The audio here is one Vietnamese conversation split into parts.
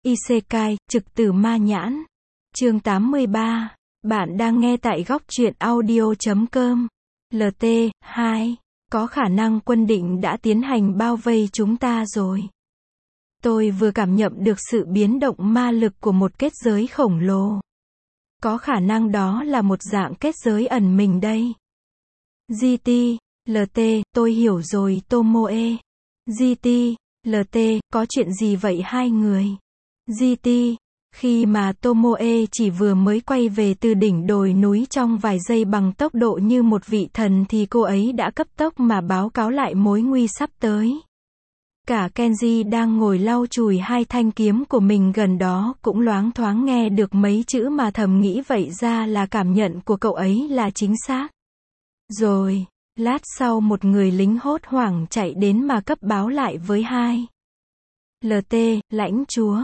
Isekai, trực tử ma nhãn. Chương 83. Bạn đang nghe tại góc truyện audio.com. LT 2. Có khả năng quân định đã tiến hành bao vây chúng ta rồi. Tôi vừa cảm nhận được sự biến động ma lực của một kết giới khổng lồ. Có khả năng đó là một dạng kết giới ẩn mình đây. GT, LT, tôi hiểu rồi Tomoe. GT, LT, có chuyện gì vậy hai người? GT, khi mà Tomoe chỉ vừa mới quay về từ đỉnh đồi núi trong vài giây bằng tốc độ như một vị thần thì cô ấy đã cấp tốc mà báo cáo lại mối nguy sắp tới. Cả Kenji đang ngồi lau chùi hai thanh kiếm của mình gần đó cũng loáng thoáng nghe được mấy chữ mà thầm nghĩ vậy ra là cảm nhận của cậu ấy là chính xác. Rồi, lát sau một người lính hốt hoảng chạy đến mà cấp báo lại với hai. LT, lãnh chúa,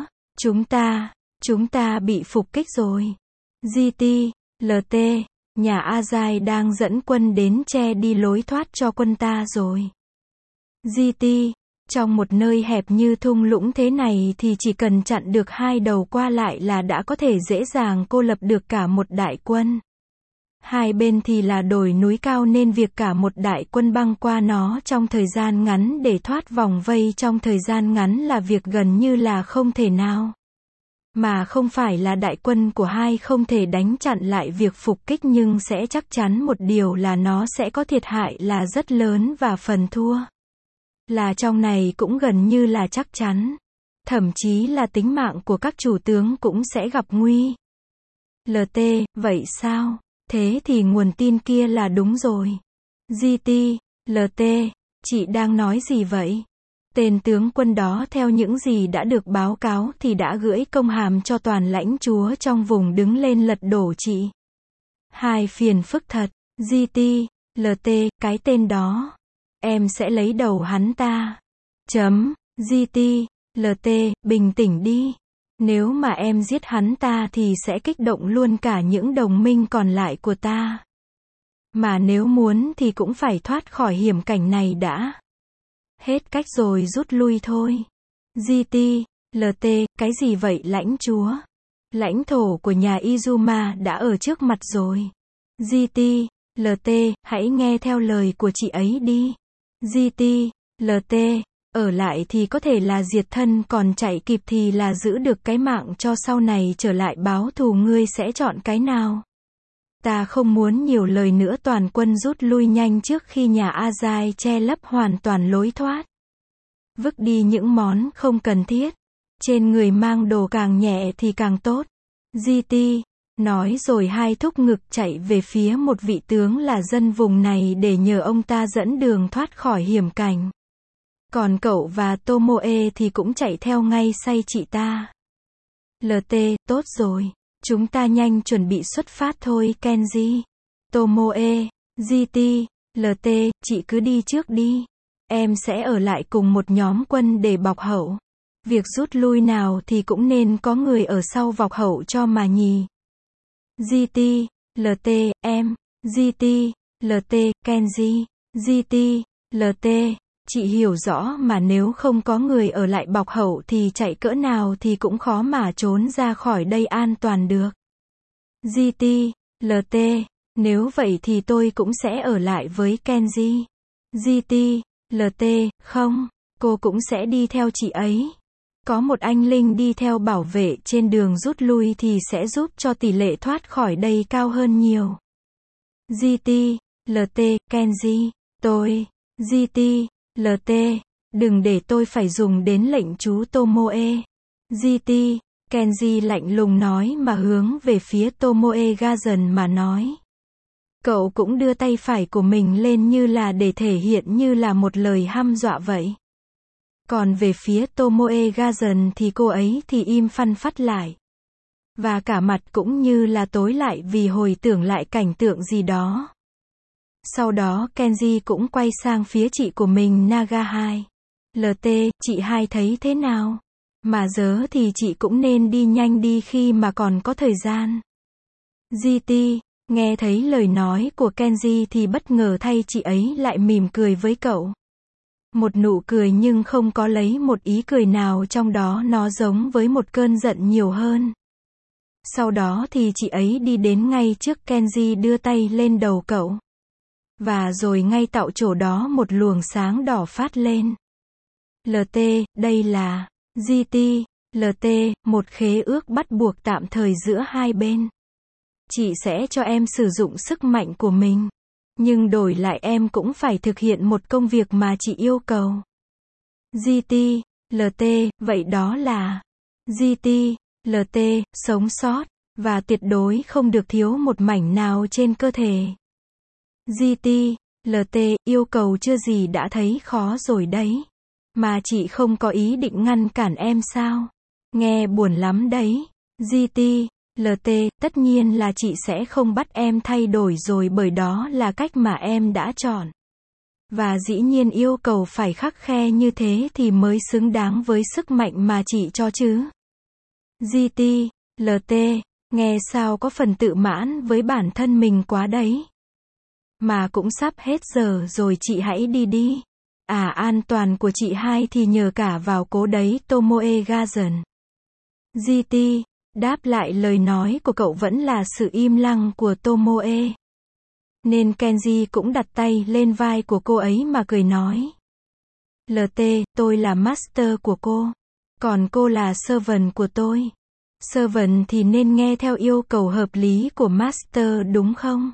chúng ta bị phục kích rồi. GT, LT, nhà Azai đang dẫn quân đến che đi lối thoát cho quân ta rồi. GT, trong một nơi hẹp như thung lũng thế này thì chỉ cần chặn được hai đầu qua lại là đã có thể dễ dàng cô lập được cả một đại quân. Hai bên thì là đồi núi cao nên việc cả một đại quân băng qua nó trong thời gian ngắn để thoát vòng vây trong thời gian ngắn là việc gần như là không thể nào. Mà không phải là đại quân của hai không thể đánh chặn lại việc phục kích nhưng sẽ chắc chắn một điều là nó sẽ có thiệt hại là rất lớn và phần thua là trong này cũng gần như là chắc chắn. Thậm chí là tính mạng của các chủ tướng cũng sẽ gặp nguy. LT, vậy sao? Thế thì nguồn tin kia là đúng rồi. GT, LT, chị đang nói gì vậy? Tên tướng quân đó theo những gì đã được báo cáo thì đã gửi công hàm cho toàn lãnh chúa trong vùng đứng lên lật đổ chị. Hai phiền phức thật. GT, LT, cái tên đó. Em sẽ lấy đầu hắn ta. GT, LT, bình tĩnh đi. Nếu mà em giết hắn ta thì sẽ kích động luôn cả những đồng minh còn lại của ta. Mà nếu muốn thì cũng phải thoát khỏi hiểm cảnh này đã. Hết cách rồi rút lui thôi. GT, LT, cái gì vậy lãnh chúa? Lãnh thổ của nhà Izuma đã ở trước mặt rồi. GT, LT, hãy nghe theo lời của chị ấy đi. GT, LT, ở lại thì có thể là diệt thân còn chạy kịp thì là giữ được cái mạng cho sau này trở lại báo thù ngươi sẽ chọn cái nào? Ta không muốn nhiều lời nữa toàn quân rút lui nhanh trước khi nhà Azai che lấp hoàn toàn lối thoát. Vứt đi những món không cần thiết. Trên người mang đồ càng nhẹ thì càng tốt. GT, nói rồi hai thúc ngực chạy về phía một vị tướng là dân vùng này để nhờ ông ta dẫn đường thoát khỏi hiểm cảnh. Còn cậu và Tomoe thì cũng chạy theo ngay say chị ta. LT, tốt rồi. Chúng ta nhanh chuẩn bị xuất phát thôi Kenji. Tomoe, GT, LT, chị cứ đi trước đi. Em sẽ ở lại cùng một nhóm quân để bọc hậu. Việc rút lui nào thì cũng nên có người ở sau bọc hậu cho mà nhì. GT, LT, em. GT, LT, Kenji. GT, LT, chị hiểu rõ mà nếu không có người ở lại bọc hậu thì chạy cỡ nào thì cũng khó mà trốn ra khỏi đây an toàn được. GT, LT, nếu vậy thì tôi cũng sẽ ở lại với Kenji. GT, LT, không, cô cũng sẽ đi theo chị ấy. Có một anh linh đi theo bảo vệ trên đường rút lui thì sẽ giúp cho tỷ lệ thoát khỏi đây cao hơn nhiều. GT, LT, Kenji, tôi. GT, LT, đừng để tôi phải dùng đến lệnh chú Tomoe. GT, Kenji lạnh lùng nói mà hướng về phía Tomoe Gazen mà nói. Cậu cũng đưa tay phải của mình lên như là để thể hiện như là một lời hăm dọa vậy. Còn về phía Tomoe Gazen thì cô ấy thì im phăn phắt lại. Và cả mặt cũng như là tối lại vì hồi tưởng lại cảnh tượng gì đó. Sau đó Kenji cũng quay sang phía chị của mình Naga 2. LT, chị hai thấy thế nào? Mà giờ thì chị cũng nên đi nhanh đi khi mà còn có thời gian. GT, nghe thấy lời nói của Kenji thì bất ngờ thay chị ấy lại mỉm cười với cậu. Một nụ cười nhưng không có lấy một ý cười nào trong đó, nó giống với một cơn giận nhiều hơn. Sau đó thì chị ấy đi đến ngay trước Kenji, đưa tay lên đầu cậu. Và rồi ngay tại chỗ đó một luồng sáng đỏ phát lên. LT, đây là GT, LT, một khế ước bắt buộc tạm thời giữa hai bên. Chị sẽ cho em sử dụng sức mạnh của mình. Nhưng đổi lại em cũng phải thực hiện một công việc mà chị yêu cầu. GT, LT, vậy đó là GT, LT, sống sót, và tuyệt đối không được thiếu một mảnh nào trên cơ thể. GT, LT, yêu cầu chưa gì đã thấy khó rồi đấy. Mà chị không có ý định ngăn cản em sao? Nghe buồn lắm đấy. GT, LT, tất nhiên là chị sẽ không bắt em thay đổi rồi, bởi đó là cách mà em đã chọn. Và dĩ nhiên yêu cầu phải khắt khe như thế thì mới xứng đáng với sức mạnh mà chị cho chứ. GT, LT, nghe sao có phần tự mãn với bản thân mình quá đấy. Mà cũng sắp hết giờ rồi, chị hãy đi đi. À, an toàn của chị hai thì nhờ cả vào cô đấy, Tomoe Gazen. GT, đáp lại lời nói của cậu vẫn là sự im lặng của Tomoe. Nên Kenji cũng đặt tay lên vai của cô ấy mà cười nói. LT, tôi là master của cô. Còn cô là servant của tôi. Servant thì nên nghe theo yêu cầu hợp lý của master đúng không?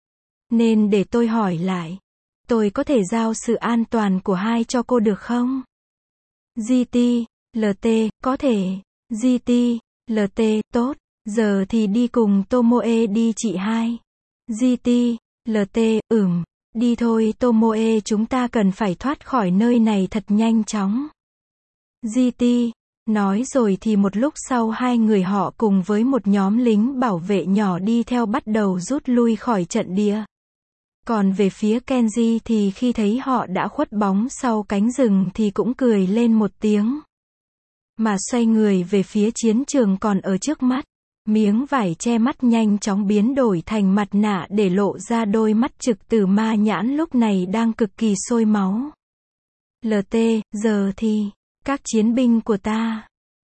Nên để tôi hỏi lại. Tôi có thể giao sự an toàn của hai cho cô được không? GT, LT, có thể. GT, LT, tốt. Giờ thì đi cùng Tomoe đi chị hai. GT, LT, đi thôi Tomoe, chúng ta cần phải thoát khỏi nơi này thật nhanh chóng. GT, nói rồi thì một lúc sau hai người họ cùng với một nhóm lính bảo vệ nhỏ đi theo bắt đầu rút lui khỏi trận địa. Còn về phía Kenji thì khi thấy họ đã khuất bóng sau cánh rừng thì cũng cười lên một tiếng. Mà xoay người về phía chiến trường còn ở trước mắt. Miếng vải che mắt nhanh chóng biến đổi thành mặt nạ để lộ ra đôi mắt trực tử ma nhãn lúc này đang cực kỳ sôi máu. LT, giờ thì, các chiến binh của ta.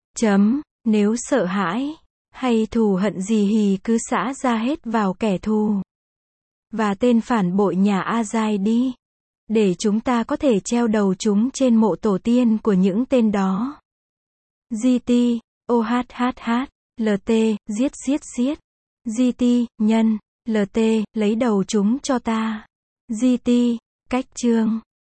Nếu sợ hãi, hay thù hận gì thì cứ xả ra hết vào kẻ thù. Và tên phản bội nhà Azai đi. Để chúng ta có thể treo đầu chúng trên mộ tổ tiên của những tên đó. GT, OHHH, LT, giết. GT, nhân, LT, lấy đầu chúng cho ta. GT, cách chương.